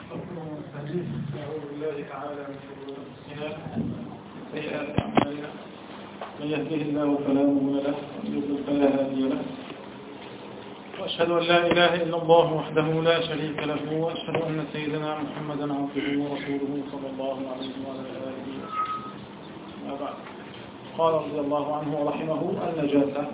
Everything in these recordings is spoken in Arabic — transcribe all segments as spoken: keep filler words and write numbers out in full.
أعوذ بالله تعالى من شرور أنفسنا وسيئات أعمالنا من يهده الله فلا مضل له ومن يضلل فلا هادي له وأشهد أن لا إله إلا الله وحده لا شريك له وأشهد أن سيدنا محمدا عبده ورسوله صلى الله عليه وعلى آله وسلم. ما بعد، قال رضي الله عنه ورحمه النجاسة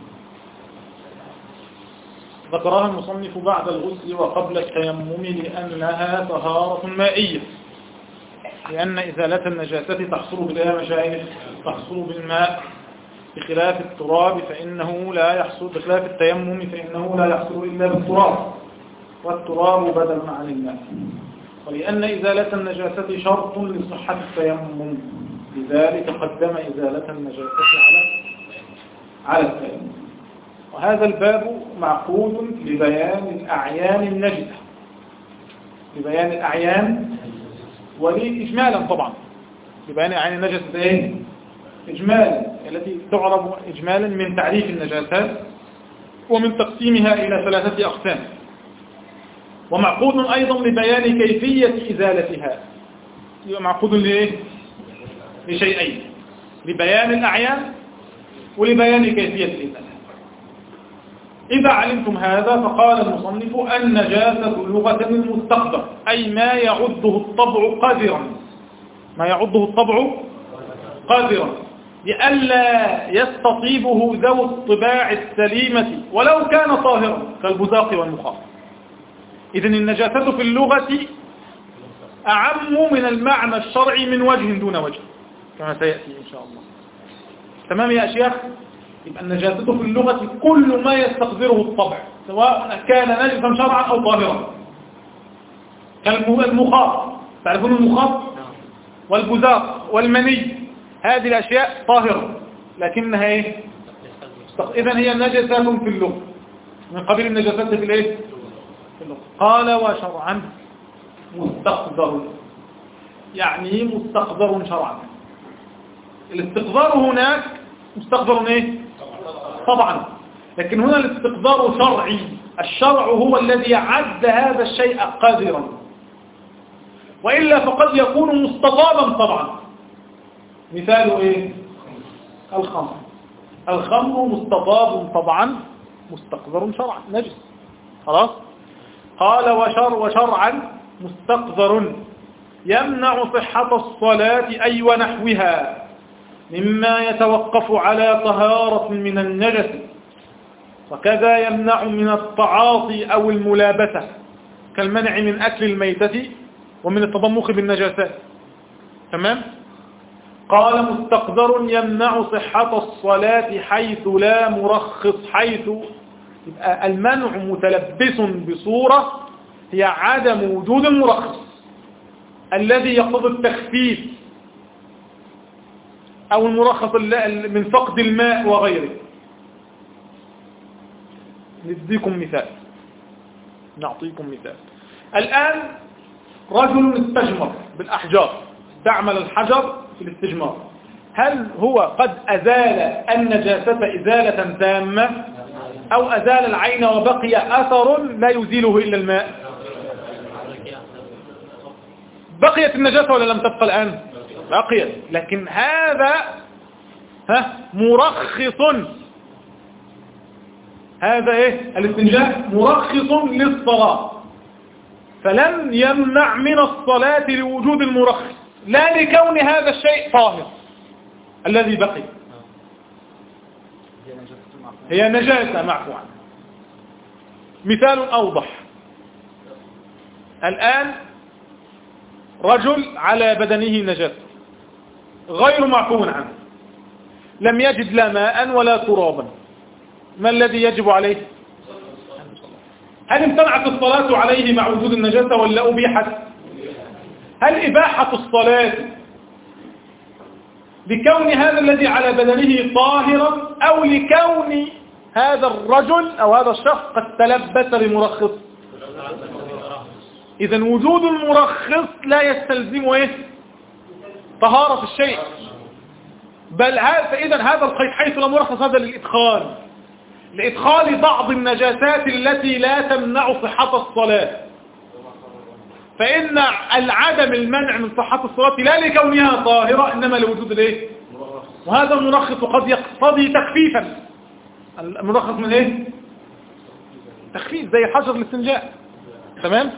ذكرها المصنف بعد الغسل وقبل التيمم لأنها طهارة مائية، لأن إزالة النجاسة تحصل بالإيه مشايخ؟ تحصل بالماء، بخلاف التراب فإنه لا يحصل، بخلاف التيمم فإنه لا يحصل إلا بالتراب، والتراب بدل عن الماء. ولأن إزالة النجاسة شرط لصحة التيمم، لذلك قدم إزالة النجاسة على على التيمم. وهذا الباب معقود لبيان الأعيان النجسة، لبيان الأعيان ولإجمالا طبعا، لبيان أعيان النجسة إيه؟ إجمالا، التي تعرف إجمالا من تعريف النجاسات ومن تقسيمها إلى ثلاثة أقسام. ومعقود أيضا لبيان كيفية إزالتها، معقود لإيه؟ لشيئين، لبيان الأعيان ولبيان كيفية الإزالة. إذا علمتم هذا فقال المصنف النجاسة لغة المستقدر، أي ما يعده الطبع قذرا، ما يعده الطبع قذرا لئلا يستطيبه ذو الطباع السليمة ولو كان طاهرا كالبزاق والمخاط. إذن النجاسة في اللغة أعم من المعنى الشرعي من وجه دون وجه كما سيأتي إن شاء الله. تمام يا أشياخ؟ يبقى النجاسة في اللغة كل ما يستقدره الطبع، سواء كان نجسا شرعا أو طاهرا، كالمخاط، تعرفون المخاط والبزاق والمني، هذه الأشياء طاهرة لكنها إيه؟ إذن هي نجسة في اللغة، من قبيل النجاسات في الإيه؟ في اللغة. قال وشرعا مستقدر، يعني مستقدر شرعا. الاستقدار هناك مستقدر ايه؟ طبعا، لكن هنا الاستقدار شرعي، الشرع هو الذي عد هذا الشيء قادرا، وإلا فقد يكون مستطابا طبعا. مثال ايه؟ الخمر، الخمر مستطاب طبعا مستقدر شرعا نجس، خلاص. قال وشر وشرعا مستقدر يمنع صحة الصلاة أي ونحوها مما يتوقف على طهارة من النجس، وكذا يمنع من التعاطي أو الملابسة كالمنع من أكل الميتة ومن التضمخ بالنجاسات. تمام؟ قال مستقدر يمنع صحة الصلاة حيث لا مرخص، حيث يبقى المنع متلبس بصورة هي عدم وجود المرخص الذي يقتضي التخفيف أو المرخص من فقد الماء وغيره. نديكم مثال، نعطيكم مثال. الآن رجل استجمر بالأحجار، استعمل الحجر في الاستجمار، هل هو قد أزال النجاسة إزالة تامة أو أزال العين وبقي أثر لا يزيله إلا الماء؟ بقيت النجاسة ولا لم تبقى الآن؟ بقيت، لكن هذا ها مرخص، هذا ايه الاستنجاء مرخص للصلاة، فلم يمنع من الصلاة لوجود المرخص، لا لكون هذا الشيء طاهر الذي بقي. هي نجاسة معفو عنها. مثال أوضح، الآن رجل على بدنه نجاسة غير معفو عنه، لم يجد لا ماء ولا ترابا، ما الذي يجب عليه؟ هل امتنعت الصلاة عليه مع وجود النجاسة ولا أبيحت؟ هل إباحة الصلاة لكون هذا الذي على بدنه طاهرا أو لكون هذا الرجل أو هذا الشخص قد تلبس بمرخص؟ إذن وجود المرخص لا يستلزم إيه؟ طهارة الشيء، بل إذا هذا القيد حيث لا مرخص هذا للإدخال، لإدخال بعض النجاسات التي لا تمنع صحة الصلاة. فإن العدم المنع من صحة الصلاة لا لكونها طاهرة إنما لوجود الايه؟ وهذا الملخص قد يقتضي تخفيفا. الملخص من ايه؟ تخفيف زي حجر الاستنجاء. تمام؟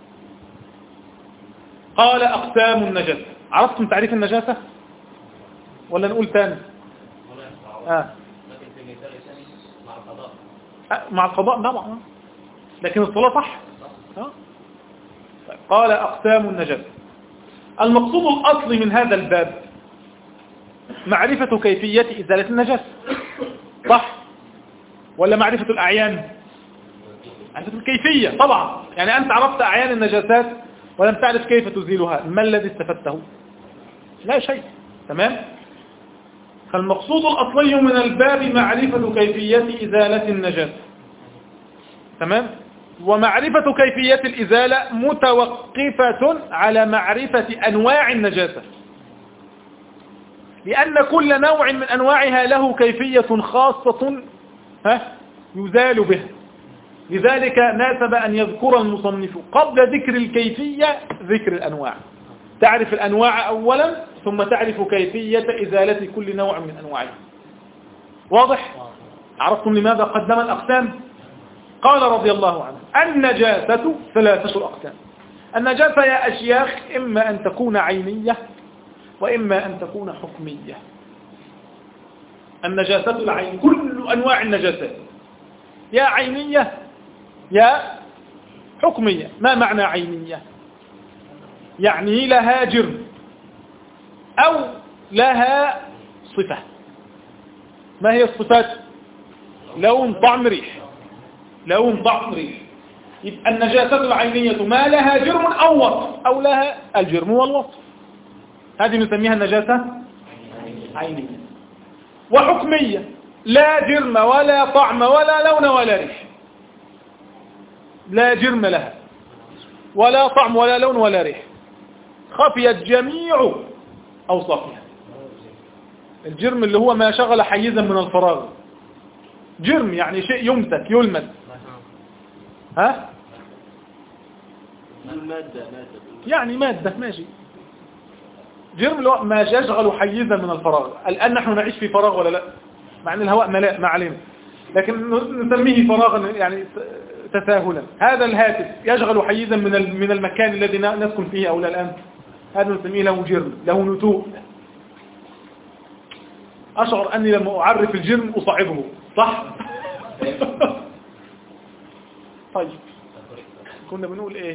قال أقسام النجاسة. عرفتم تعريف النجاسة ولا نقول تاني؟ آه. مع القضاء طبعا، لكن الصلاة صح. آه. قال أقسام النجاسة. المقصود الأصلي من هذا الباب معرفة كيفية إزالة النجاسة، صح ولا معرفة الأعيان؟ معرفة الكيفية طبعا. يعني أنت عرفت أعيان النجاسات ولم تعرف كيف تزيلها، ما الذي استفدته؟ لا شيء. تمام؟ فالمقصود الأصلي من الباب معرفة كيفية إزالة النجاسة. تمام؟ ومعرفة كيفية الإزالة متوقفة على معرفة أنواع النجاسة، لأن كل نوع من أنواعها له كيفية خاصة ها يزال بها. لذلك ناسب أن يذكر المصنف قبل ذكر الكيفية ذكر الأنواع. تعرف الأنواع أولا ثم تعرف كيفية إزالة كل نوع من أنواعها. واضح؟ عرفتم لماذا قدم الأقسام؟ قال رضي الله عنه: النجاسة ثلاثة أقسام. النجاسة يا أشياخ إما أن تكون عينية وإما أن تكون حكمية. النجاسة العين كل أنواع النجاسات يا عينية يا حكمية. ما معنى عينية؟ يعني لها جرم أو لها صفة. ما هي الصفات؟ لون طعم ريح. لون طعم ريح. يبقى النجاسة العينية ما لها جرم أو وصف أو لها الجرم والوصف، هذه نسميها النجاسة عينية. وحكمية لا جرم ولا طعم ولا لون ولا ريح، لا جرم لها ولا طعم ولا لون ولا ريح، خفيت جميع أوصافها. الجرم اللي هو ما شغل حيزا من الفراغ. جرم يعني شيء يمسك يلمس. ها؟ يعني مادة ماشي. جرم اللي هو ما يشغل حيزا من الفراغ. الآن نحن نعيش في فراغ ولا لا؟ مع أن الهواء ملاء ما علينا، لكن نسميه فراغا يعني تساهلا. هذا الهاتف يشغل حيزا من من المكان الذي نسكن فيه أو لا الآن، هذا نسميه له جرم، له نتوء. أشعر أني لما أعرف الجرم أصعبه، صح؟ طيب كنا بنقول إيه؟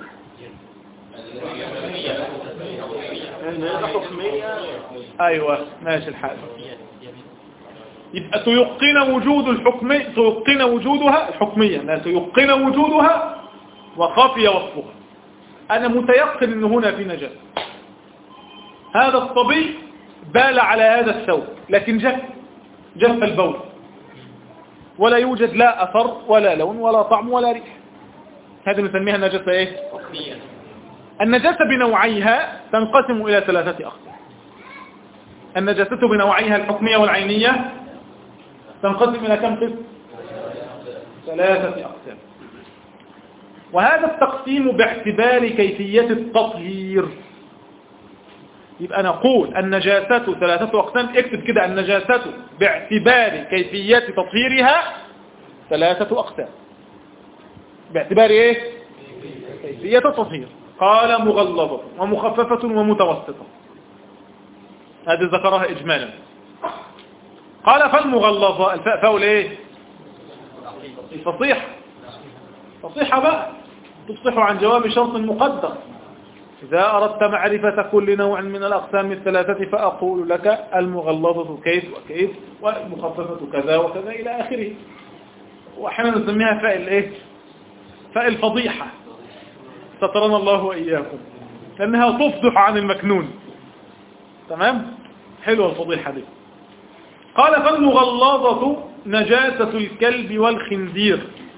أيوة ماشي الحال. يبقى تيقن وجود الحكمية، تيقن وجودها الحكمية، لا تيقن وجودها وخفي وصفها. أنا متيقن أن هنا في نجاسة. هذا الصبي بال على هذا الثوب لكن جف جف البول ولا يوجد لا أثر ولا لون ولا طعم ولا ريح، هذه نسميها النجاسة إيه؟ النجاسة بنوعيها تنقسم إلى ثلاثة أقسام. النجاسة بنوعيها الحكمية والعينية تنقسم إلى كم قسم؟ ثلاثة أقسام. وهذا التقسيم باعتبار كيفية التطهير. يبقى نقول النجاسة ثلاثة أقسام. اكتب كده: النجاسة باعتبار كيفية تطهيرها ثلاثة أقسام. باعتبار إيه؟ كيفية التطهير. قال: مغلظة ومخففة ومتوسطة. هذه ذكرها إجمالا. قال: فالمغلظة الفاء فاول إيه؟ فصيحة. فصيحة بقى تفصح عن جواب شرط مقدر. إذا أردت معرفة كل نوع من الأقسام الثلاثة فأقول لك المغلظة كيف وكيف والمخففة كذا وكذا إلى آخره. وأحيانا نسميها فاء الإيه؟ فاء الفضيحة، سترنا الله وإياكم، لأنها تفضح عن المكنون. تمام؟ حلوة الفضيحة دي. قال: فالمغلظة نجاسة الكلب والخنزير،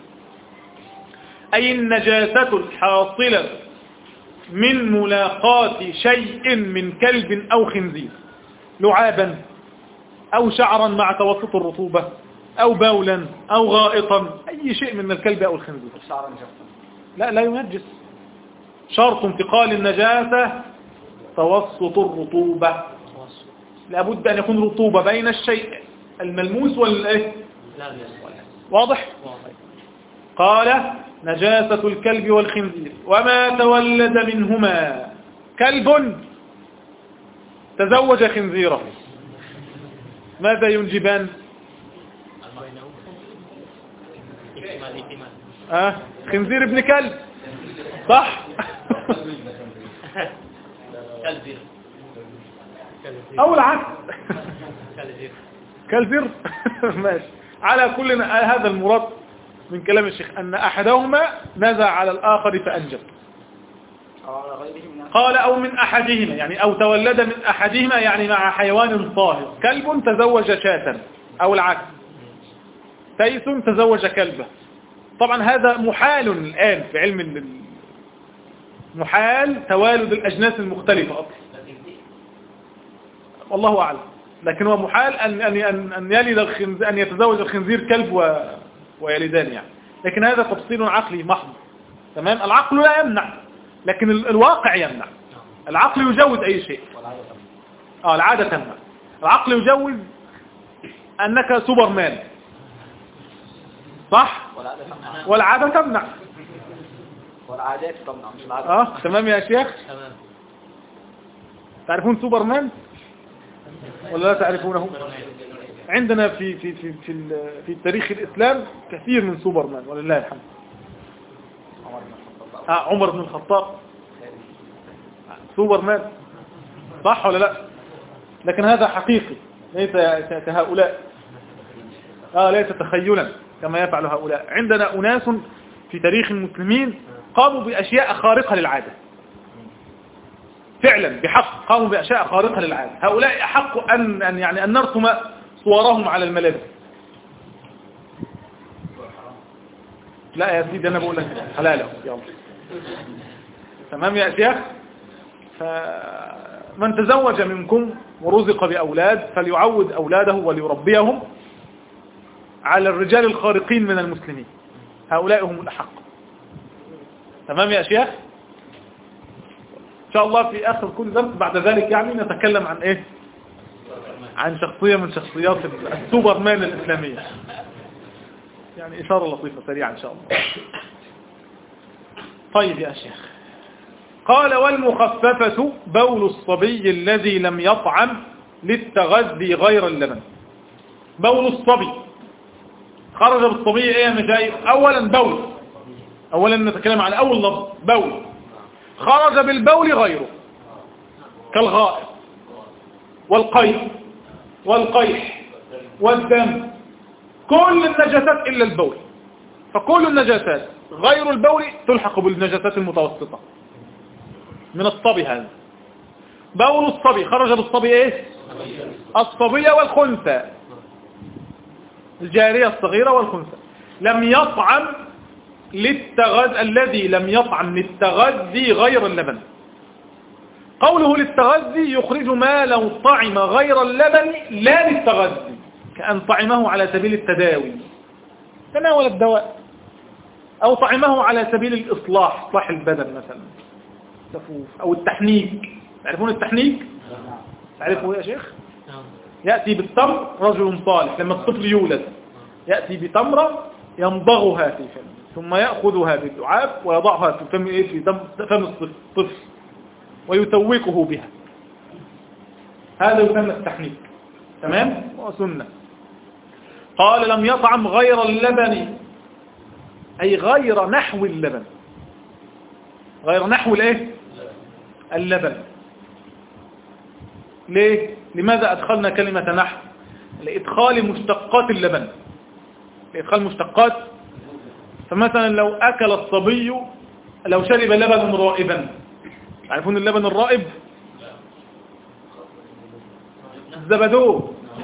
أي النجاسة الحاصلة من ملاقاة شيء من كلب أو خنزير، لعابا أو شعرا مع توسط الرطوبة أو بولا أو غائطا، أي شيء من الكلب أو الخنزير. لا لا ينجس، شرط انتقال النجاسة توسط الرطوبة، لابد أن يكون رطوبة بين الشيء الملموس والإيه؟ واضح؟ قال نجاسة الكلب والخنزير وما تولد منهما. كلب تزوج خنزيره، ماذا ينجبان؟ آه خنزير ابن كلب، صح؟ أو العكس كالزر. ماشي. على كل هذا المراد من كلام الشيخ أن أحدهما نزع على الآخر فأنجب. قال أو من أحدهما يعني أو تولد من أحدهما يعني مع حيوان طاهر. كلب تزوج شاة أو العكس، تيس تزوج كلبه. طبعا هذا محال الآن في علم ال... محال توالد الأجناس المختلفة أصلا، والله أعلم، لكن هو محال أن أن أن يلد الخنزير، أن يتزوج الخنزير كلب و... ويلدان يعني، لكن هذا تفصيل عقلي محض. تمام. العقل لا يمنع، لكن الواقع يمنع. العقل يجوز أي شيء، اه العادة تمنع. العقل يجوز أنك سوبرمان، صح؟ والعادة تمنع. والعادات تمنع مش العادة. اه تمام يا شيخ. تمام. تعرفون سوبرمان ولا لا تعرفونه؟ عندنا في في في في في تاريخ الإسلام كثير من سوبرمان ولله الحمد. آه عمر بن الخطاب سوبرمان، صح ولا لا؟ لكن هذا حقيقي، ليس كهؤلاء، آه ليس تخيلا كما يفعل هؤلاء. عندنا أناس في تاريخ المسلمين قاموا بأشياء خارقة للعادة، فعلا بحق قاموا بأشياء خارقة للعادة. هؤلاء أحق أن أن يعني أن نرسم صورهم على الملابس. لا يا سيدي أنا بقول لك حلاله، يلا تمام يا شيخ. فمن تزوج منكم ورزق بأولاد فليعود أولاده وليربيهم على الرجال الخارقين من المسلمين، هؤلاء هم الأحق. تمام يا شيخ. إن شاء الله في آخر كل درس بعد ذلك يعني نتكلم عن إيه؟ عن شخصية من شخصيات السوبرمان الإسلامية، يعني إشارة لطيفة سريعة إن شاء الله. طيب يا شيخ. قال والمخففة بول الصبي الذي لم يطعم للتغذي غير اللبن. بول الصبي خرج بالصبي ايه يا مشايخ؟ اولا بول، اولا نتكلم عن اول لفظ بول. خرج بالبول غيره كالغائط والقيء والقيح والدم، كل النجاسات الا البول. فكل النجاسات غير البول تلحق بالنجاسات المتوسطة من الصبي. هذا بول الصبي، خرج بالصبي ايه؟ الصبية والخنثى، الجارية الصغيرة والخنثى. لم يطعم للتغذي، الذي لم يطعم للتغذي غير اللبن. قوله للتغذي يخرج ما لو طعم غير اللبن لا للتغذي، كأن طعمه على سبيل التداوي، تناول الدواء، أو طعمه على سبيل الإصلاح، إصلاح البدن مثلا، أو التحنيك. تعرفون التحنيك؟ تعرفوا يا شيخ؟ يأتي بالتمر رجل صالح لما الطفل يولد، يأتي بتمرة يمضغها في فمه، ثم يأخذها باللعاب ويضعها في فم إيه في فم الطفل ويتوقه بها. هذا يسمى التحنيك. تمام؟ وسنة. قال لم يطعم غير اللبن، أي غير نحو اللبن، غير نحو الايه؟ اللبن. ليه؟ لماذا أدخلنا كلمة نحو؟ لإدخال مشتقات اللبن، لإدخال مشتقات. فمثلا لو أكل الصبي، لو شرب لبن رائبا، تعرفون اللبن الرائب؟ الزبدو،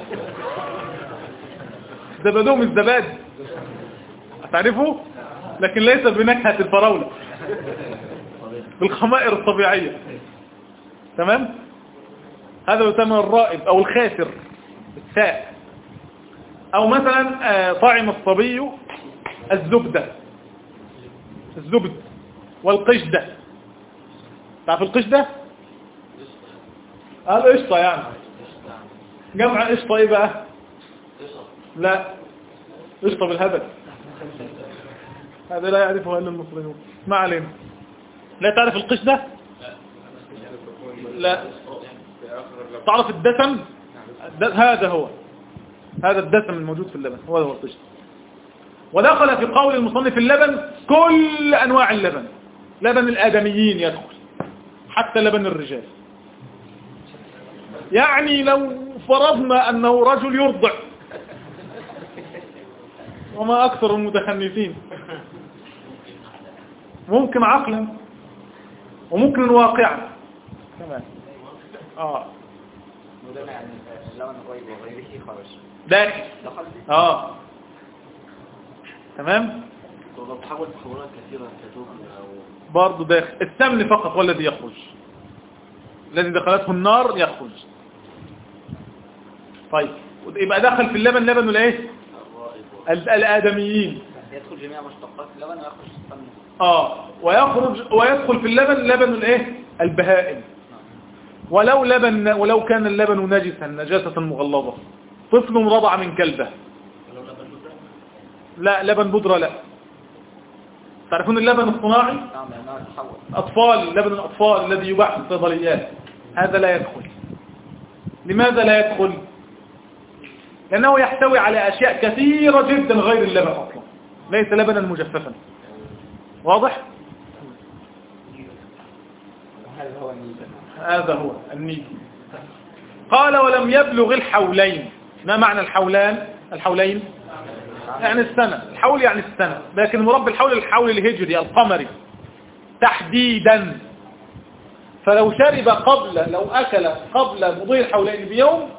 الزبدو من الزباد، تعرفوا؟ لكن ليس بنكهة الفراولة، بالخمائر الطبيعية. تمام؟ هذا يسمى الرائب أو الخاسر بالتاء. أو مثلا طعم الصبي الزبدة، الزبد والقشدة، تعرف القش ده؟ قال قشطة يعني. جمع قشطة ايه بقى؟ لا قشطة بالهبل، هذا لا يعرفه الا المصريون. ما علينا. لا تعرف القش ده؟ لا. تعرف الدسم؟ هذا هو، هذا الدسم الموجود في اللبن، هو هو القش. ودخل في قول المصنف اللبن كل انواع اللبن، لبن الادميين يدخل حتى لبن الرجال. يعني لو فرضنا انه رجل يرضع، وما اكثر المتخنثين، ممكن عقلا وممكن واقعا كمان. اه وده يعني اللبن الغيب وغيره خرج داخل. دخل اه تمام. لو تحول تحولات كثيرة كتوب او برضه داخل. السمن فقط هو الذي يخرج، الذي دخلته النار يخرج. طيب يبقى دخل في اللبن لبن الايه؟ الادميين. يدخل جميع مشتقات اللبن ويخرج السمن. اه ويخرج ويدخل في اللبن لبن الايه؟ البهائم. ولو لبن ولو كان اللبن نجسا نجاسة مغلظة، طفل رضع من كلبه. لا لبن بودرة لا. تعرفون اللبن الصناعي؟ نعم لأنه يتحول. أطفال، لبن الأطفال الذي يباع في الصيدليات، هذا لا يدخل. لماذا لا يدخل؟ لأنه يحتوي على أشياء كثيرة جدا غير اللبن أصلا، ليس لبنا مجففا. واضح؟ هذا هو النيل. هذا هو النيل. قال ولم يبلغ الحولين. ما معنى الحولان؟ الحولين يعني السنة، الحول يعني السنة، لكن مراد بالحول الحول الهجري القمري تحديدا. فلو شرب قبل لو أكل قبل مضي الحولين بيوم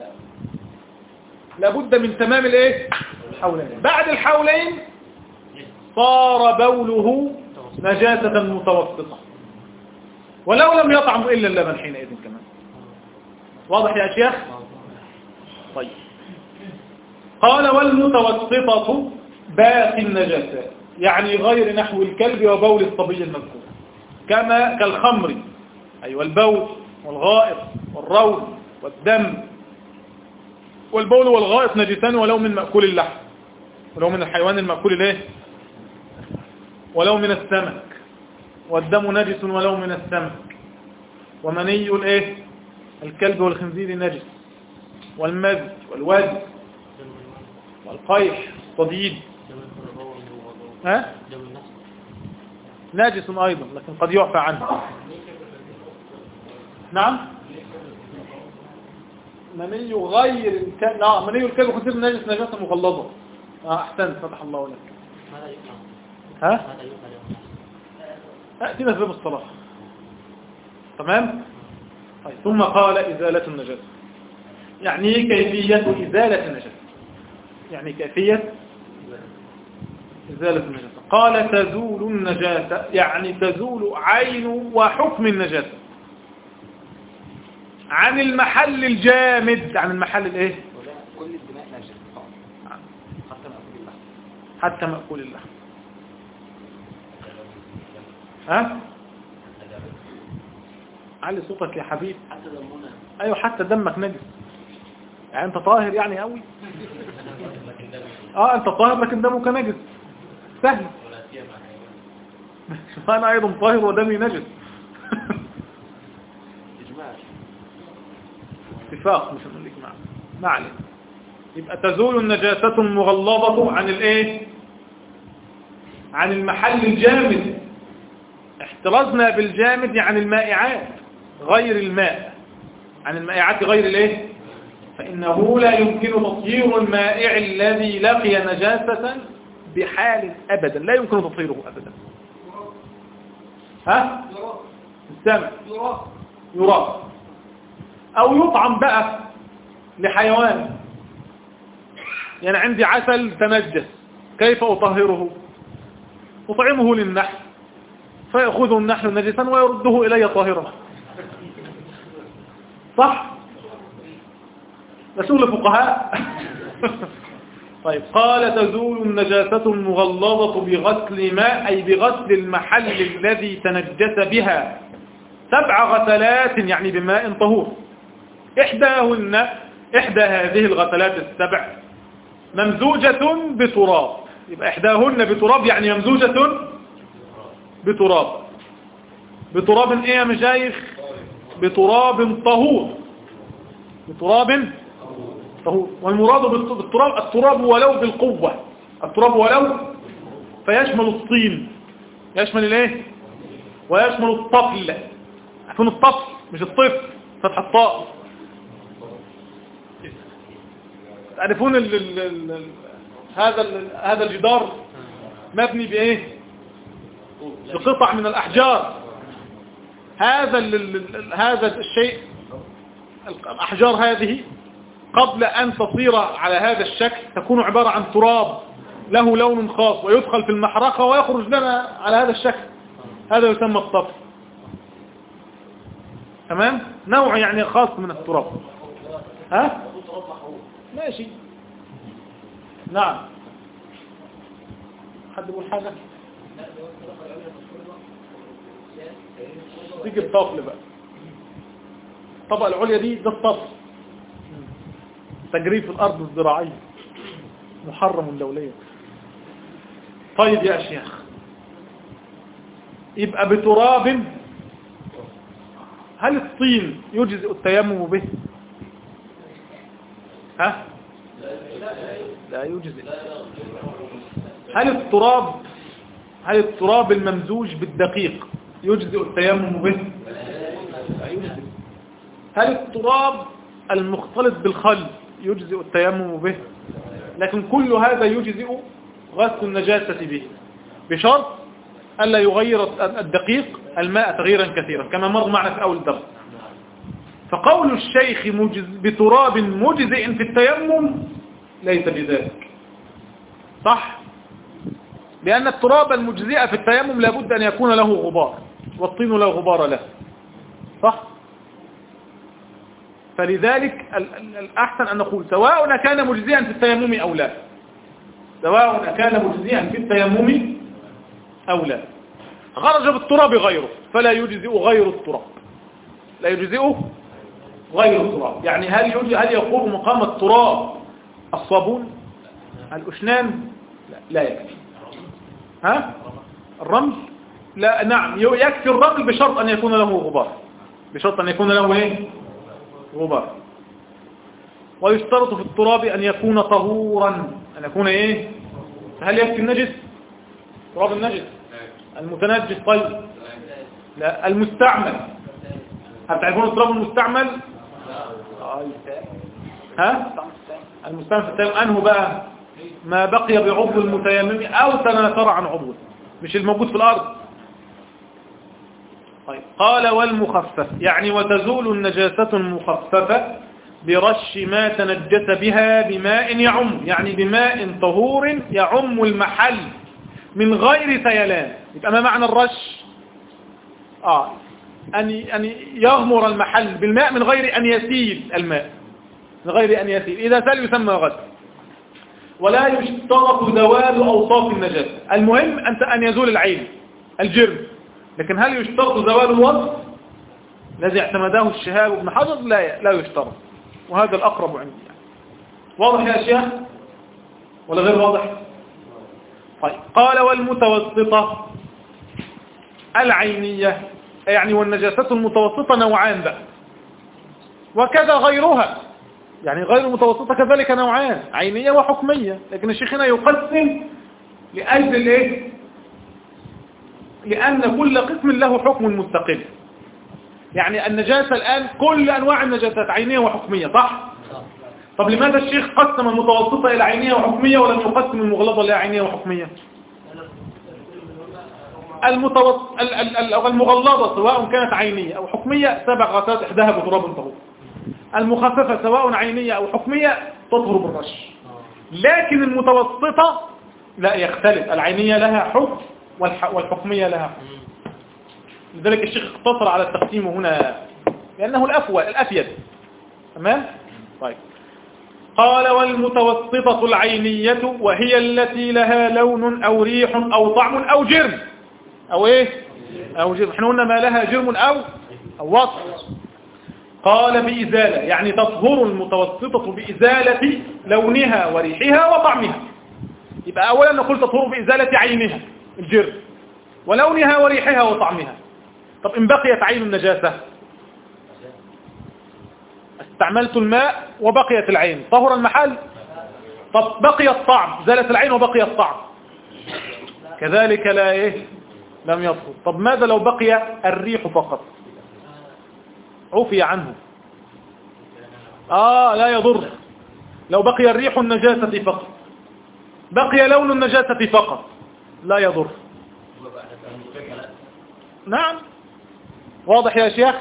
لابد من تمام الايه؟ الحولين. بعد الحولين صار بوله نجاسة متوسطة، ولو لم يطعم إلا اللبن حينئذ كمان. واضح يا شيخ؟ طيب. قال والمتوسطة باقي النجاسات، يعني غير نحو الكلب وبول الصبي المذكور، كما كالخمر أي والبول والغائط والروث والدم. والبول والغائط نجسان ولو من مأكول اللحم، ولو من الحيوان المأكول الايه؟ ولو من السمك. والدم نجس ولو من السمك. ومني الايه؟ الكلب والخنزير نجس. والمذي والوزي والقيح الصديد ها؟ ناجس أيضا لكن قد يعفى عنه. نعم مني غير الكلب، لا مني الكلب والخنزير نجس نجاسة مغلظة. اه احسنت فتح الله لك. ها؟ اتينا في باب الصلاة. تمام. طيب. ثم قال إزالة النجاسة، يعني كيفية إزالة النجاسة، يعني كيفية إزالة النجاسة. قال تزول النجاسة يعني تزول عين وحكم النجاسة عن المحل الجامد. عن المحل الايه؟ كل الدماء نجس حتى مأكول اللحم. حتى مأكول اللحم. ها؟ علي صوتك يا حبيب. حتى دمنا. ايوه حتى دمك نجس، يعني انت طاهر يعني قوي. اه انت طاهر لكن دمك نجس، سهل. انا ايضا طاهر ودمي نجس. اتفاق مش هنقول لك معنا. ما علينا. يبقى تزول النجاسة المغلظة عن الايه؟ عن المحل الجامد. احترزنا بالجامد يعني المائعات غير الماء، عن المائعات غير الايه؟ فإنه لا يمكن تطهير المائع الذي لقي نجاسة بحال أبدا، لا يمكن تطهيره أبدا. ها؟ السمع يرى أو يطعم بقى لحيوان. يعني عندي عسل تنجس، كيف أطهره؟ أطعمه للنحل فيأخذه النحل نجسا ويرده إلي طاهرا. صح؟ رسول الفقهاء. طيب. قال تزول النجاسة المغلظة بغسل ماء أي بغسل المحل الذي تنجس بها سبع غسلات يعني بماء طهور، إحداهن إحدى هذه الغسلات السبع ممزوجة بتراب، يبقى إحداهن بتراب يعني ممزوجة بتراب. بتراب إيه يا مشايخ؟ بتراب طهور، بتراب طهور. والمراد بالتراب التراب ولو بالقوة، التراب ولو، فيشمل الطين، يشمل الايه ويشمل الطفل، يكون الطفل مش الطفل فتح الطاء. تعرفون ال ال ال هذا ال هذا الجدار مبني بايه؟ بقطع من الاحجار. هذا ال هذا الشيء الاحجار هذه قبل ان تصير على هذا الشكل تكون عبارة عن تراب له لون خاص ويدخل في المحرقة ويخرج لنا على هذا الشكل، هذا يسمى الطفل. تمام؟ نوع يعني خاص من التراب. ها؟ ماشي. نعم. حد يقول حاجة؟ تيجي الطفل بقى. الطبقة العليا دي ده الطفل. تجريف الأرض الزراعية محرم دوليا. طيب يا شيخ، يبقى بتراب، هل الطين يجزئ التيمم به؟ ها؟ لا يجزئ. هل التراب هل التراب الممزوج بالدقيق يجزئ التيمم به؟ لا يجزئ. هل التراب المختلط بالخل يجزئ التيمم به؟ لكن كل هذا يجزئ غسل النجاسة به بشرط ألا يغير الدقيق الماء تغييرا كثيرا كما مر معنا في أول درس. فقول الشيخ مجز بتراب مجزئ في التيمم ليس بذلك صح، لأن التراب المجزئ في التيمم لابد أن يكون له غبار، والطين لا غبار له صح. فلذلك الأحسن أن نقول سواء كان مجزئا في التيمم أو لا، سواء كان مجزئا في التيمم أو لا. خرج بالتراب غيره فلا يجزئ غير التراب، لا يجزئ غير التراب. يعني هل يجزئ هل يقوم مقام التراب الصابون الأشنان؟ لا, لا يكفي. ها الرمل؟ لا نعم يكفي الرمل بشرط أن يكون له غبار، بشرط أن يكون له ايه غبار. ويشترط في التراب أن يكون طهورا، أن يكون ايه. هل يكفي النجس؟ تراب النجس المتنجس؟ طيب لا المستعمل. هل تعرفون التراب المستعمل؟ ها المستعمل في التيمم أنه بقى ما بقي بعضو المتيمم أو تناثر عن عضو، مش الموجود في الأرض. طيب قال والمخفف يعني وتزول النجاسة المخففة برش ما تنجس بها بماء يعم، يعني بماء طهور يعم المحل من غير سيلان. يبقى ما معنى الرش؟ آه أن أن يغمر المحل بالماء من غير أن يسيل الماء، من غير أن يسيل. إذا سال يسمى غسل. ولا يشترط زوال أوصاف النجاسة، المهم أنت أن يزول العين الجرم، لكن هل يشترط زوال الوصف الذي اعتمده الشهاب بن حجر؟ لا لا يشترط، وهذا الأقرب عندي. واضح يا شيخ ولا غير واضح؟ طيب قال والمتوسطة العينية، يعني والنجاسة المتوسطة نوعان بقى، وكذا غيرها، يعني غير المتوسطة كذلك نوعان، عينية وحكمية. لكن الشيخ هنا يقسم لأجل الايه؟ لأن كل قسم له حكم مستقل. يعني النجاسة الآن كل أنواع النجاسات عينية وحكمية صح؟ طب لماذا الشيخ قسم المتوسطة إلى عينية وحكمية ولم يقسم المغلظة إلى عينية وحكمية؟ المتوسط المغلظة سواء كانت عينية أو حكمية سبع غسلات إحداها بتراب طهور. المخففة سواء عينية أو حكمية تطهر بالرش. لكن المتوسطة لا يختلف، العينية لها حكم والحكمية لها حكم. لذلك الشيخ اقتصر على التقسيم هنا لأنه الأفوى الأفيد. تمام؟ طيب قال والمتوسطة العينية وهي التي لها لون أو ريح أو طعم أو جرم أو إيه؟ أو جرم. احنا قلنا ما لها جرم أو أو وصف. قال بإزالة يعني تطهر المتوسطة بإزالة لونها وريحها وطعمها. يبقى أولا نقول تطهر بإزالة عينها الجرد ولونها وريحها وطعمها. طب إن بقيت عين النجاسة استعملت الماء وبقيت العين طهر المحل. طب بقي الطعم زالت العين وبقي الطعم كذلك لا إيه لم يطهر. طب ماذا لو بقي الريح فقط عفي عنه؟ آه لا يضر. لو بقي الريح النجاسة فقط بقي لون النجاسة فقط لا يضر. نعم واضح يا شيخ.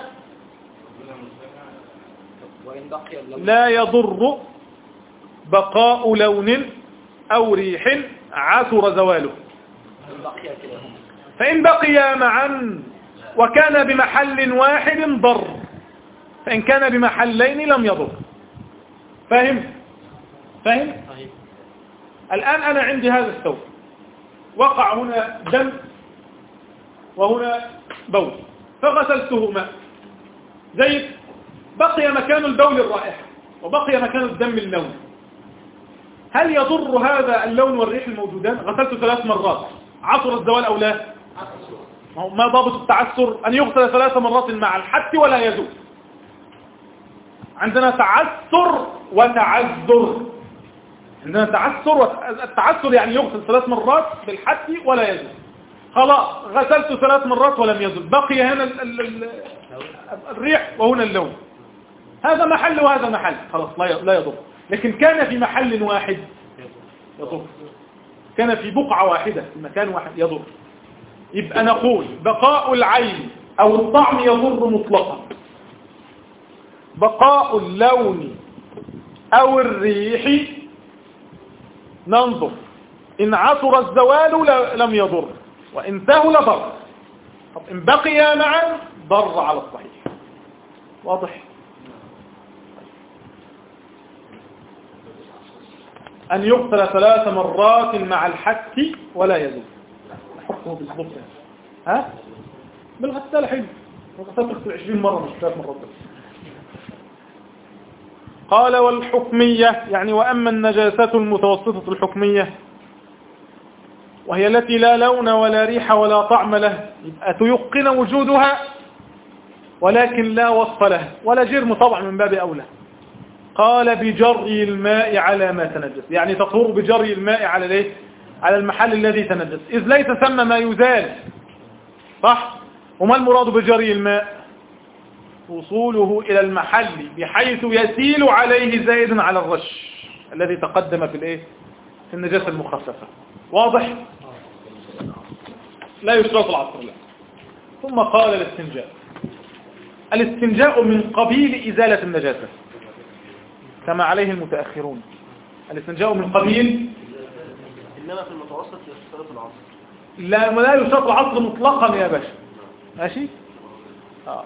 لا يضر بقاء لون أو ريح عثر زواله. فإن بقي معا وكان بمحل واحد ضر، فإن كان بمحلين لم يضر. فاهم؟ فاهم؟ الآن أنا عندي هذا الثوب وقع هنا دم وهنا بول فغسلته ماء زيت، بقي مكان البول الرائحة وبقي مكان الدم اللون. هل يضر هذا اللون والريح الموجودان؟ غسلته ثلاث مرات عصر الزوال أو لا؟ ما ضابط التعسر؟ أن يغسل ثلاث مرات مع الحث ولا يزول. عندنا تعسر وتعذر. عندنا تعسر، التعسر يعني يغسل ثلاث مرات بالحث ولا يزول. خلاص غسلت ثلاث مرات ولم يزول، بقي هنا ال ال ال الريح وهنا اللون. هذا محل وهذا محل، خلاص لا يضر. لكن كان في محل واحد يضر، كان في بقعة واحدة في مكان واحد يضر. يبقى نقول بقاء العين أو الطعم يضر مطلقا، بقاء اللون أو الريح ننظر إن عثر الزوال لم يضر وإن سهل ضر. طب إن بقي معا ضر على الصحيح. واضح؟ أن يغسل ثلاث مرات مع الحك ولا يزول. نحطه بالضبط. ها؟ بالغسالة حلو. الغسالة تغسل عشرين مرة مش ثلاث مرات بس. قال والحكمية يعني وأما النجاسة المتوسطة الحكمية وهي التي لا لون ولا ريح ولا طعم له، يبقى تيقن وجودها ولكن لا وصف له ولا جرم طبعا من باب أولى. قال بجري الماء على ما تنجس، يعني تطهر بجري الماء على الايه؟ على المحل الذي تنجس، إذ ليس ثم ما يزال. صح؟ وما المراد بجري الماء؟ وصوله إلى المحل بحيث يسيل عليه زائد على الرش الذي تقدم في الايه؟ في النجاسة المخففة. واضح؟ لا يشترط العصر لا. ثم قال الاستنجاء. الاستنجاء من قبيل إزالة النجاسة كما عليه المتأخرون. الاستنجاء من قبيل، إنما في المتوسط يشترط العصر. لا لا يشترط العصر مطلقا يا باشا. ماشي؟ آه.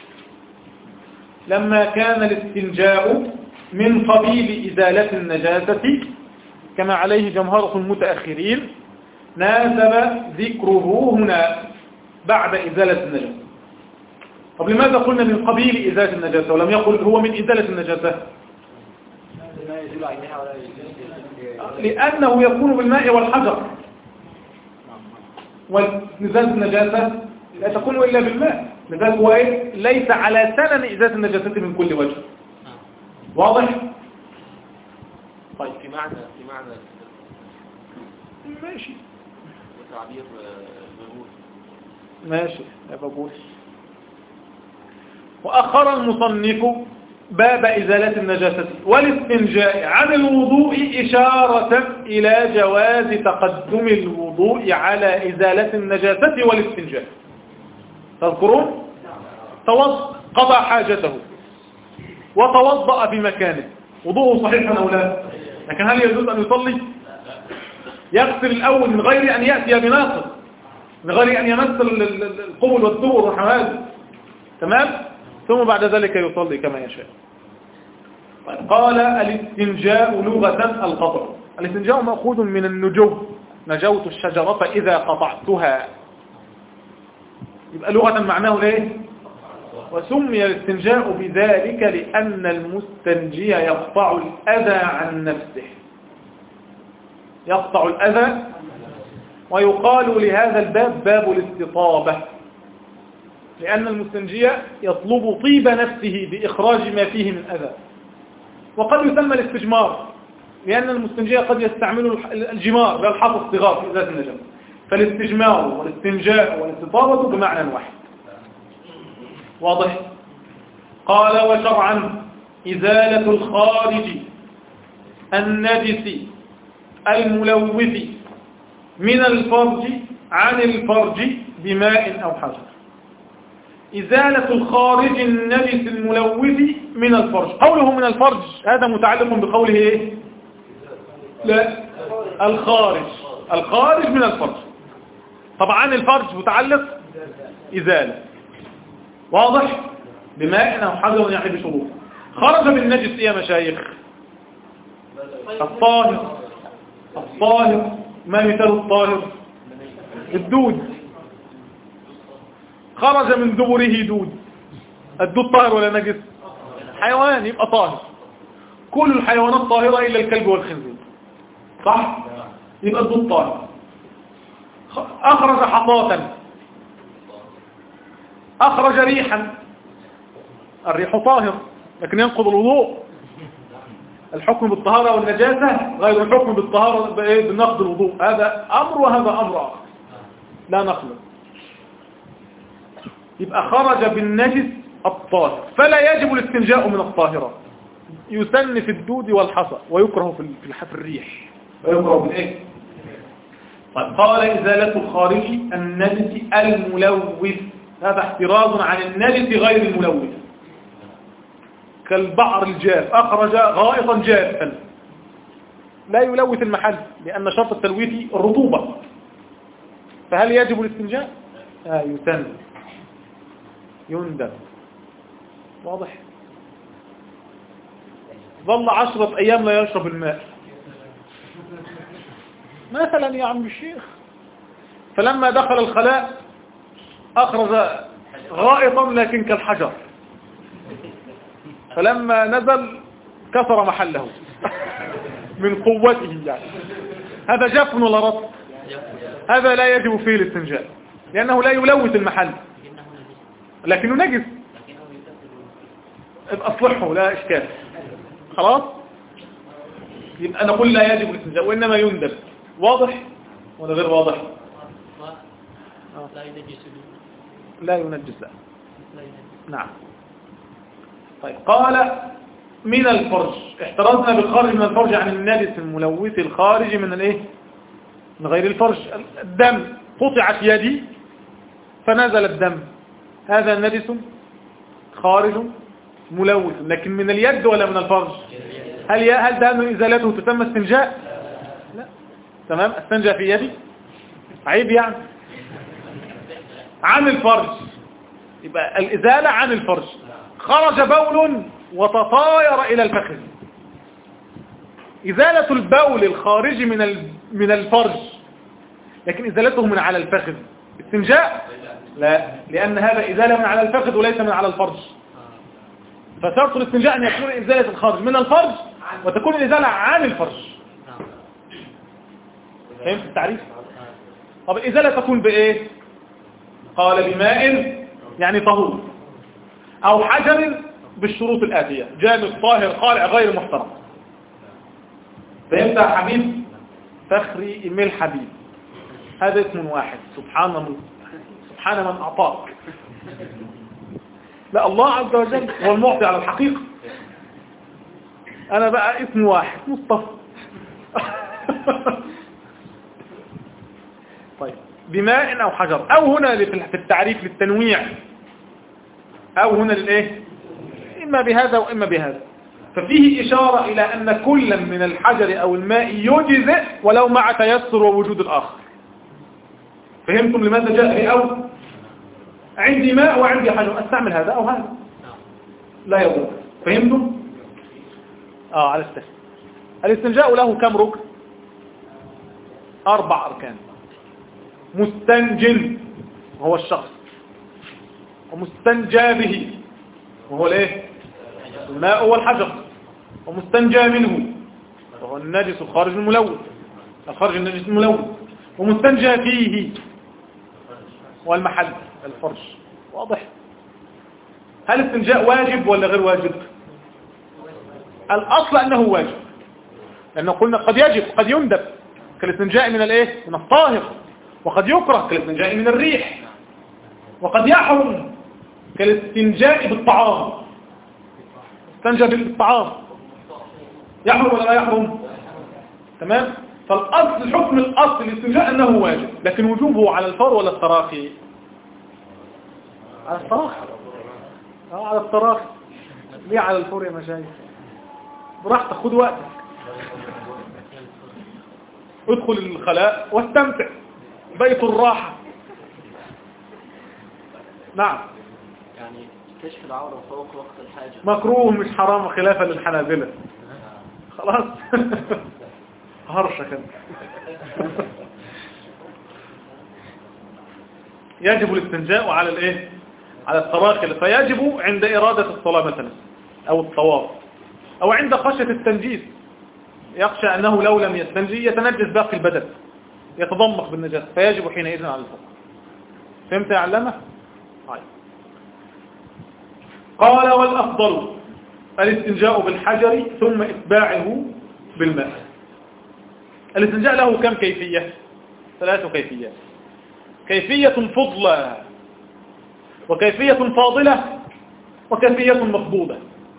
لما كان الاستنجاء من قبيل إزالة النجاسة كما عليه جمهرة المتأخرين ناسب ذكره هنا بعد إزالة النجاسة. طب لماذا قلنا من قبيل إزالة النجاسة ولم يقل هو من إزالة النجاسة؟ لأنه يكون بالماء والحجر، وإزالة النجاسة لا تكون إلا بالماء، لذلك هو إيه؟ ليس على سنن إزالة النجاسة من كل وجه. واضح؟ طيب في معنى في معنى ماشي تعبير بقول ماشي يا بقول. وأخر المصنف باب إزالة النجاسة والاستنجاء عن الوضوء إشارة إلى جواز تقدم الوضوء على إزالة النجاسة والاستنجاء. تذكرون؟ توضأ قضى حاجته وتوضأ في مكانه، وضوءه صحيح أو لا؟ لكن هل يجوز أن يصلي؟ يغسل الأول من غير أن يأتي بناقض، من غير أن يمس القبل والدبر والحماد، تمام؟ ثم بعد ذلك يصلي كما يشاء. قال الاستنجاء لغة القطع. الاستنجاء مأخوذ من النجو، نجوت الشجرة إذا قطعتها، يبقى لغة معناه ليه؟ وسمي الاستنجاء بذلك لأن المستنجي يقطع الأذى عن نفسه، يقطع الأذى. ويقال لهذا الباب باب الاستطابة، لأن المستنجي يطلب طيب نفسه بإخراج ما فيه من أذى. وقد يسمى الاستجمار لأن المستنجي قد يستعمل الجمار بالحظ الصغار في إزالة النجاسة. فالاستجمار والاستنجاء والاستطابة بمعنى واحد. واضح؟ قال وشرعا إزالة الخارج النجس الملوث من الفرج عن الفرج بماء أو حجر. إزالة الخارج النجس الملوث من الفرج. قوله من الفرج هذا متعلق بقوله إيه؟ لا، الخارج، الخارج من الفرج. طبعا الفرج متعلق إزالة، واضح؟ بماء أو حجر يعني بشروط. خرج بالنجس يا مشايخ الطاهر. الطاهر ما مثال الطاهر؟ الدود. خرج من دبره دود. الدود طاهر ولا نجس؟ حيوان، يبقى طاهر. كل الحيوانات طاهرة إلا الكلب والخنزير، صح؟ يبقى الدود طاهر. أخرج حصاة، أخرج ريحا. الريح طاهر لكن ينقض الوضوء. الحكم بالطهارة والنجاسة غير الحكم بالطهارة بنقض الوضوء. هذا أمر وهذا أمر آخر، لا نخلط. يبقى خرج بالنجس الطاهر، فلا يجب الاستنجاء من الطاهرة. يسن في الدود والحصى ويكره في الريح ويكره بالإيه؟ طيب قال إزالة الخارج النجس الملوث، هذا احتراز عن النجس غير الملوث. كالبعر الجاف، أخرج غائطا جافا لا يلوث المحل لأن شرط التلويث الرطوبة. فهل يجب الاستنجاء؟ آه يسن، يندب. واضح؟ ظل عشرة أيام لا يشرب الماء مثلا يا عم الشيخ، فلما دخل الخلاء أخرج غائطا لكن كالحجر، فلما نزل كسر محله من قوته يعني. هذا جفن ولا رطب؟ هذا لا يجب فيه الاستنجاء لأنه لا يلوث المحل لكنه نجس. أصلحه لا إشكال. خلاص؟ يبقى نقول لا يجب الاستنجاء وإنما يندب. واضح ولا غير واضح؟ لا ينجس لا ينجس لا. نعم. طيب قال من الفرج، احترزنا بالخارج من الفرج عن النجس الملوث الخارج من الايه؟ من غير الفرج. الدم، قطعت يدي فنزل الدم، هذا نجس خارج ملوث، لكن من اليد ولا من الفرج؟ هل هل ده من ازالته تسمى استنجاء؟ لا. تمام. استنجى في يدي عيب يعني. عن الفرج يبقى الازاله عن الفرج. خرج بول وتطاير إلى الفخذ. إزالة البول الخارج من من الفرج لكن إزالته من على الفخذ استنجاء؟ لا، لأن هذا إزالة من على الفخذ وليس من على الفرج. فشرط الاستنجاء أن يكون إزالة الخارج من الفرج وتكون الإزالة عن الفرج. فهمت التعريف؟ طب الإزالة تكون بإيه؟ قال بماء يعني طهور أو حجر بالشروط الآتية: جامد طاهر قالع غير محترم. فهمت يا حبيب؟ فخري إيميل حبيب، هذا اسم واحد. سبحان من سبحان من أعطاك. لا، الله عز وجل هو المعطي على الحقيقة. أنا بقى اسم واحد مصطفى. طيب بماء أو حجر، أو هنا في التعريف للتنويع، أو هنا للإيه؟ إما بهذا وإما بهذا. ففيه إشارة إلى أن كل من الحجر أو الماء يجزئ ولو مع تيسر ووجود الآخر. فهمتم لماذا جاء لي؟ أو عندي ماء وعندي حجر، أستعمل هذا أو هذا لا يضر. فهمتم؟ آه على السهل. الاستنجاء له كم ركن؟ أربع أركان. مستنجن وهو الشخص، ومستنجى به وهو الايه الماء والحجر، ومستنجى منه وهو النجس الخارج الملون، الخارج النجس الملون، ومستنجى فيه والمحل الفرج. واضح؟ هل الاستنجاء واجب ولا غير واجب؟ الأصل أنه واجب، لأنه قلنا قد يجب قد يندب كالاستنجاء من الايه من الطاهر، وقد يكره كالاستنجاء من الريح، وقد يحرم كالاستنجاء بالطعام. استنجى بالطعام يحرم ولا لا يحرم؟ تمام. فالأصل الحكم الأصل الاستنجاء أنه واجب، لكن وجوبه على الفور ولا التراخي؟ على التراخي. اه على التراخي. ليه على الفور يا مشايخ؟ براحتك، خد وقتك، ادخل الخلاء واستمتع، بيت الراحة. نعم. يعني كشف العورة فوق وقت الحاجة مكروه مش حرام خلافا للحنابلة. خلاص. هرشة كده. يجب الاستنجاء على الايه على التراخي، فيجب عند إرادة الصلاة مثلا أو الطواف، أو عند خشية التنجيس، يخشى أنه لو لم يستنجي يتنجس باقي البدن، يتضمخ بالنجاسة، فيجب حينئذ على الفقه. فهمت يا علامة؟ طيب. قال والأفضل الاستنجاء بالحجر ثم إتباعه بالماء. الاستنجاء له كم كيفية؟ ثلاث كيفيات. كيفية فضلة، وكيفية فاضلة، وكيفية مقبوضة.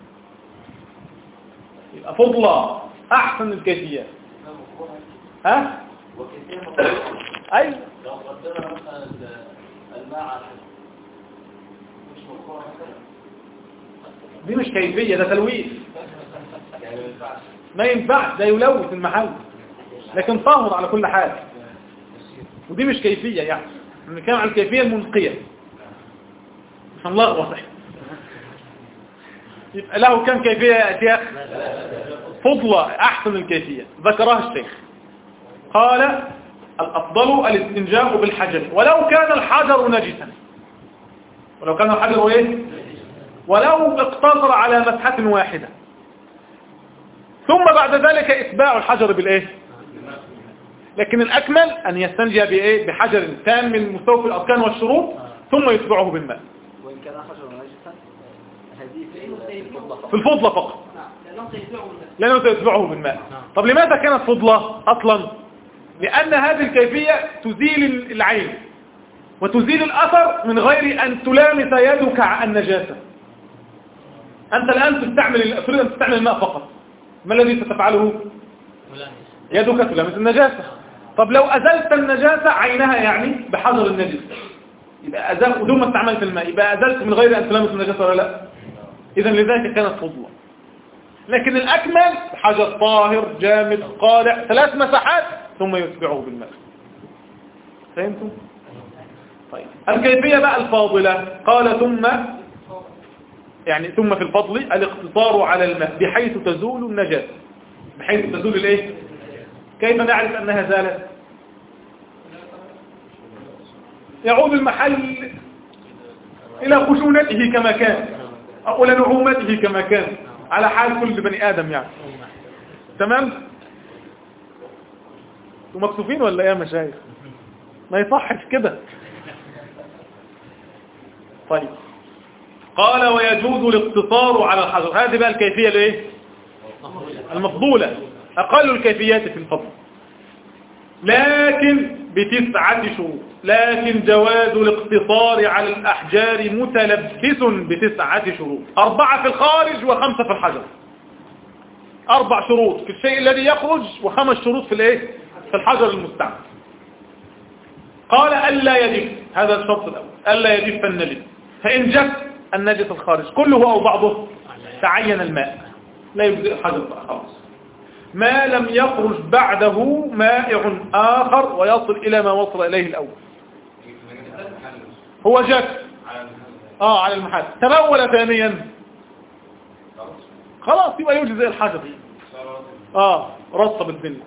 فضلة أحسن الكيفيات. ها؟ أي لو قدرنا مثلا الماء على مش مقبوضة مثلا، دي مش كيفية، ده تلويث. ما ينفعش، ده يلوث المحل، لكن طاهر على كل حال. ودي مش كيفية، يعني بنتكلم عن الكيفية المنقية، مش هنلخبط احنا. يبقى له كم كيفية يا شيخ؟ فضلة أحسن الكيفية ذكرها الشيخ. قال الأفضل الاستنجاء بالحجر ولو كان الحجر نجسا، ولو كان الحجر ايه؟ ولو اقتصر على مسحة واحدة، ثم بعد ذلك إتباع الحجر بالإيه؟ لكن الأكمل أن يستنجي بإيه؟ بحجر تام المستوفي الأركان والشروط ثم يتبعه بالماء. وإن كان حجر نجسا هذه في الفضلة فقط، لأنه سيتبعه بالماء. طب لماذا كانت فضلة أصلا؟ لأن هذه الكيفية تزيل العين وتزيل الأثر من غير أن تلامس يدك النجاسة. أنت الآن تستعمل تريد أن تستعمل الماء فقط، ما الذي ستفعله؟ يدك تلامس النجاسة. طب لو أزلت النجاسة عينها يعني بحجر النجس، يبقى أزلت بدون ما استعملت الماء، يبقى أزلت من غير أن تلامس النجاسة ولا لا؟ إذا لذلك كانت فضلة. لكن الأكمل حجر طاهر جامد قالع، ثلاث مساحات ثم يتبعه بالماء. فهمتم؟ طيب الكيفية بقى الفاضلة، قال ثم يعني ثم في الفضل الاقتصار على الماء بحيث تزول النجاسة. بحيث تزول الايه؟ كيف نعرف أنها زالت؟ يعود المحل إلى خشونته كما كان أو إلى نعومته كما كان، على حال كل بني آدم يعني. تمام؟ ومكسوفين ولا ايه يا مشايخ؟ ما يصحش كده. طيب قال ويجوز الاقتصار على الحجر. هذه بقى الكيفية الايه؟ المفضولة، أقل الكيفيات في الفضل، لكن بتسعة شروط. لكن جواز الاقتصار على الأحجار متلبس بتسعة شروط، أربعة في الخارج وخمسة في الحجر. أربع شروط في الشيء الذي يخرج وخمس شروط في الايه؟ في الحجر المستعمل. قال ألا يجف، هذا الشرط الأول، ألا يجف النجس. فإن جف النجس الخارج كله أو بعضه تعين الماء، لا يجزئ الحجر خلاص، ما لم يخرج بعده مائع آخر ويصل إلى ما وصل إليه الأول. هو جف آه على المحل، تبول ثانيا خلاص يبقى يجزئ الحجر. آه رصب الدنيا.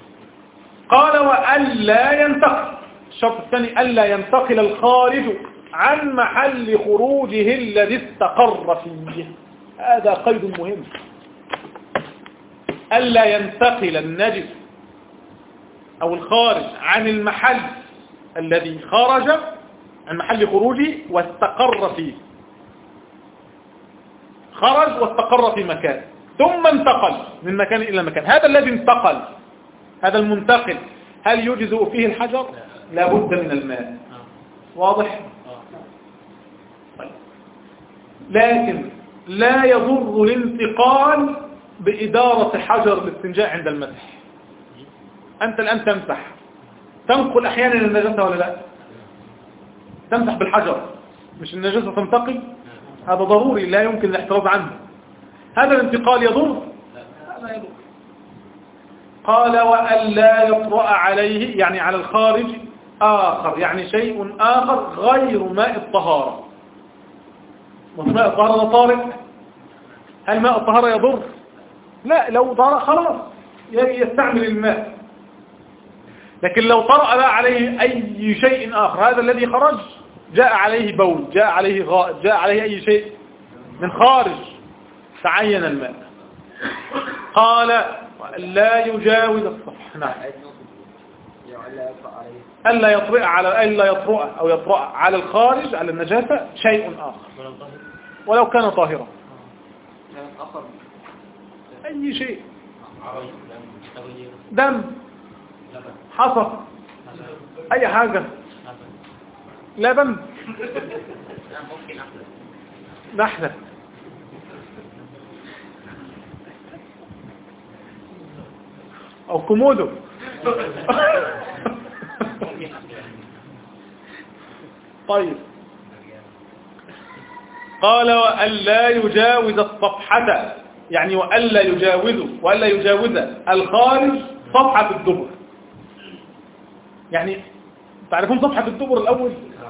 قال وألا ينتقل، الشرط الثاني ألا ينتقل الخارج عن محل خروجه الذي استقر فيه. هذا قيد مهم، ألا ينتقل النجس أو الخارج عن المحل الذي خرج عن محل خروجه واستقر فيه. خرج واستقر في مكان ثم انتقل من مكان إلى مكان. هذا الذي انتقل، هذا المنتقل، هل يجزئ فيه الحجر؟ لا بد من الماء. واضح؟ لكن لا يضر الانتقال بإدارة حجر الاستنجاء عند المسح. أنت الآن تمسح، تنقل أحيانا النجاسة ولا لا؟ تمسح بالحجر، مش النجاسة تنتقل؟ هذا ضروري لا يمكن الاحتراز عنه. هذا الانتقال يضر؟ لا يضر. قال وأن لا يطرأ عليه، يعني على الخارج آخر، يعني شيء آخر غير ماء الطهارة. ماء الطهارة ده طارئ. هل ماء الطهارة يضر؟ لا، لو طرأ خلاص يستعمل الماء. لكن لو طرأ بقى عليه أي شيء آخر، هذا الذي خرج جاء عليه بول، جاء عليه غائط، جاء عليه أي شيء من خارج، تعين الماء. قال لا يجاوز الصفح. نعم. ألا يطرأ على ألا يطرأ أو يطرأ على الخارج على النجاسة شيء آخر ولو كان طاهرا. أي شيء، دم، حصى، أي حاجة، لبن، نحلة، أو كومودو. طيب. قال وألا يجاوز الصفحة، يعني وألا يجاوز وألا يجاوز الخارج صفحة الدبر. يعني تعرفون صفحة الدبر الأول؟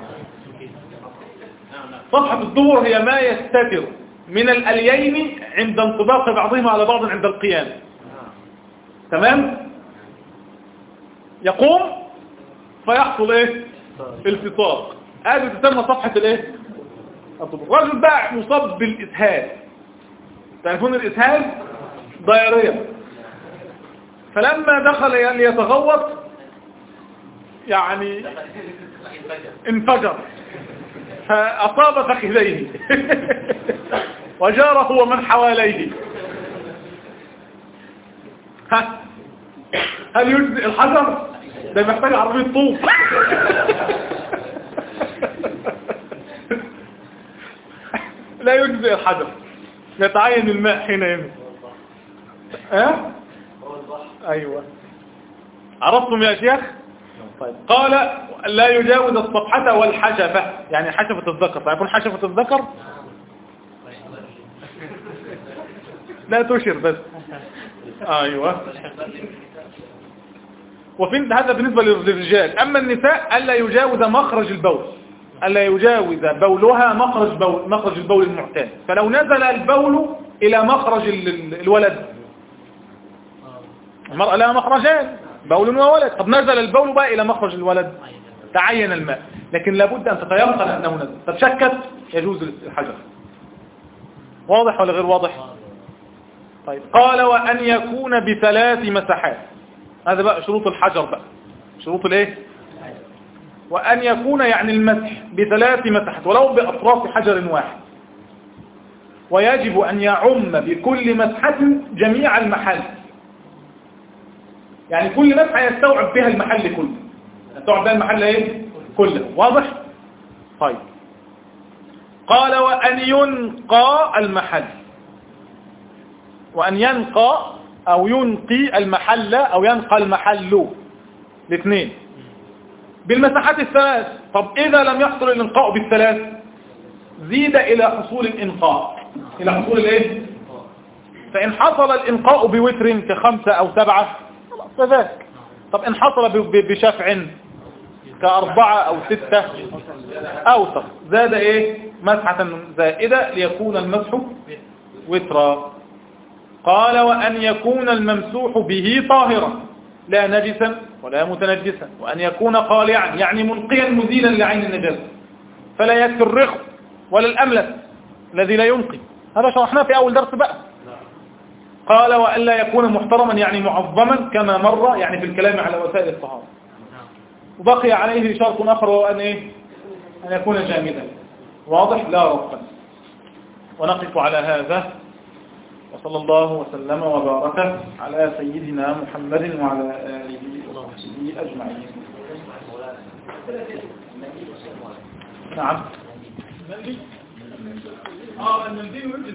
صفحة الدبر هي ما يستتر من الأليين عند انطباق بعضهما على بعض عند القيام. تمام؟ يقوم فيحصل ايه؟ التصاق. هذه تسمى صفحة الايه؟ الدبر. الرجل بقى مصاب بالإسهال. تعرفون الإسهال؟ ضيارية. فلما دخل ليتغوط يعني انفجر فأصاب فخذيه وجاره ومن حواليه. ها هل يجزئ الحجر؟ ده محتاج عربية طوب. لا يجزئ الحجر، يتعين الماء حينئذ. ها ايوه، عرفتم يا شيخ؟ طيب. قال لا يجاوز الصفحة والحشفة، يعني حشفة الذكر. تعرفون حشفة الذكر؟ لا تشر بس. ايوه. وفي هذا بالنسبة للرجال. اما النساء الا يجاوز مخرج البول، الا يجاوز بولها مخرج بول مخرج البول المعتاد. فلو نزل البول الى مخرج الولد، المرأة لها مخرجان، بول وولد. طب نزل البول بقى الى مخرج الولد، تعين الماء. لكن لابد ان تتيقن انه نزل. طب شكت يجوز الحجر. واضح ولا غير واضح؟ طيب. قال وان يكون بثلاث مساحات. هذا بقى شروط الحجر بقى، شروط الايه؟ وان يكون يعني المسح بثلاث مساحات ولو باطراف حجر واحد. ويجب ان يعم بكل مسحة جميع المحل، يعني كل مسحة يستوعب بها المحل كله، يستوعب بها المحل ايه كله. واضح؟ طيب. قال وأن ينقى المحل، وأن ينقى أو ينقي المحل أو ينقى المحل، الاثنين بالمساحات الثلاث. طب إذا لم يحصل الانقاء بالثلاث زيد إلى حصول الانقاء، إلى حصول الايه؟ فإن حصل الانقاء بوتر كخمسة أو سبعة فذاك. طب إن حصل بشفع كأربعة أو ستة أوسط زاد إيه؟ مسحة زائدة ليكون المسح وترا. قال وأن يكون الممسوح به طاهرا لا نجسا ولا متنجسا، وأن يكون قالعا يعني منقيا مزيلا لعين النجاسة. فلا يكفي الرخو ولا الأملس الذي لا ينقي. هذا شرحناه في أول درس بقى. قال وألا يكون محترما يعني معظما كما مر يعني في الكلام على وسائل الطهارة. وبقي عليه شرط آخر وهو أن, إيه؟ أن يكون جامدا واضح لا رفقا. ونقف على هذا وصلى الله وسلم وبارك على سيدنا محمد وعلى آله وصحبه أجمعين. نعم. آه المنديل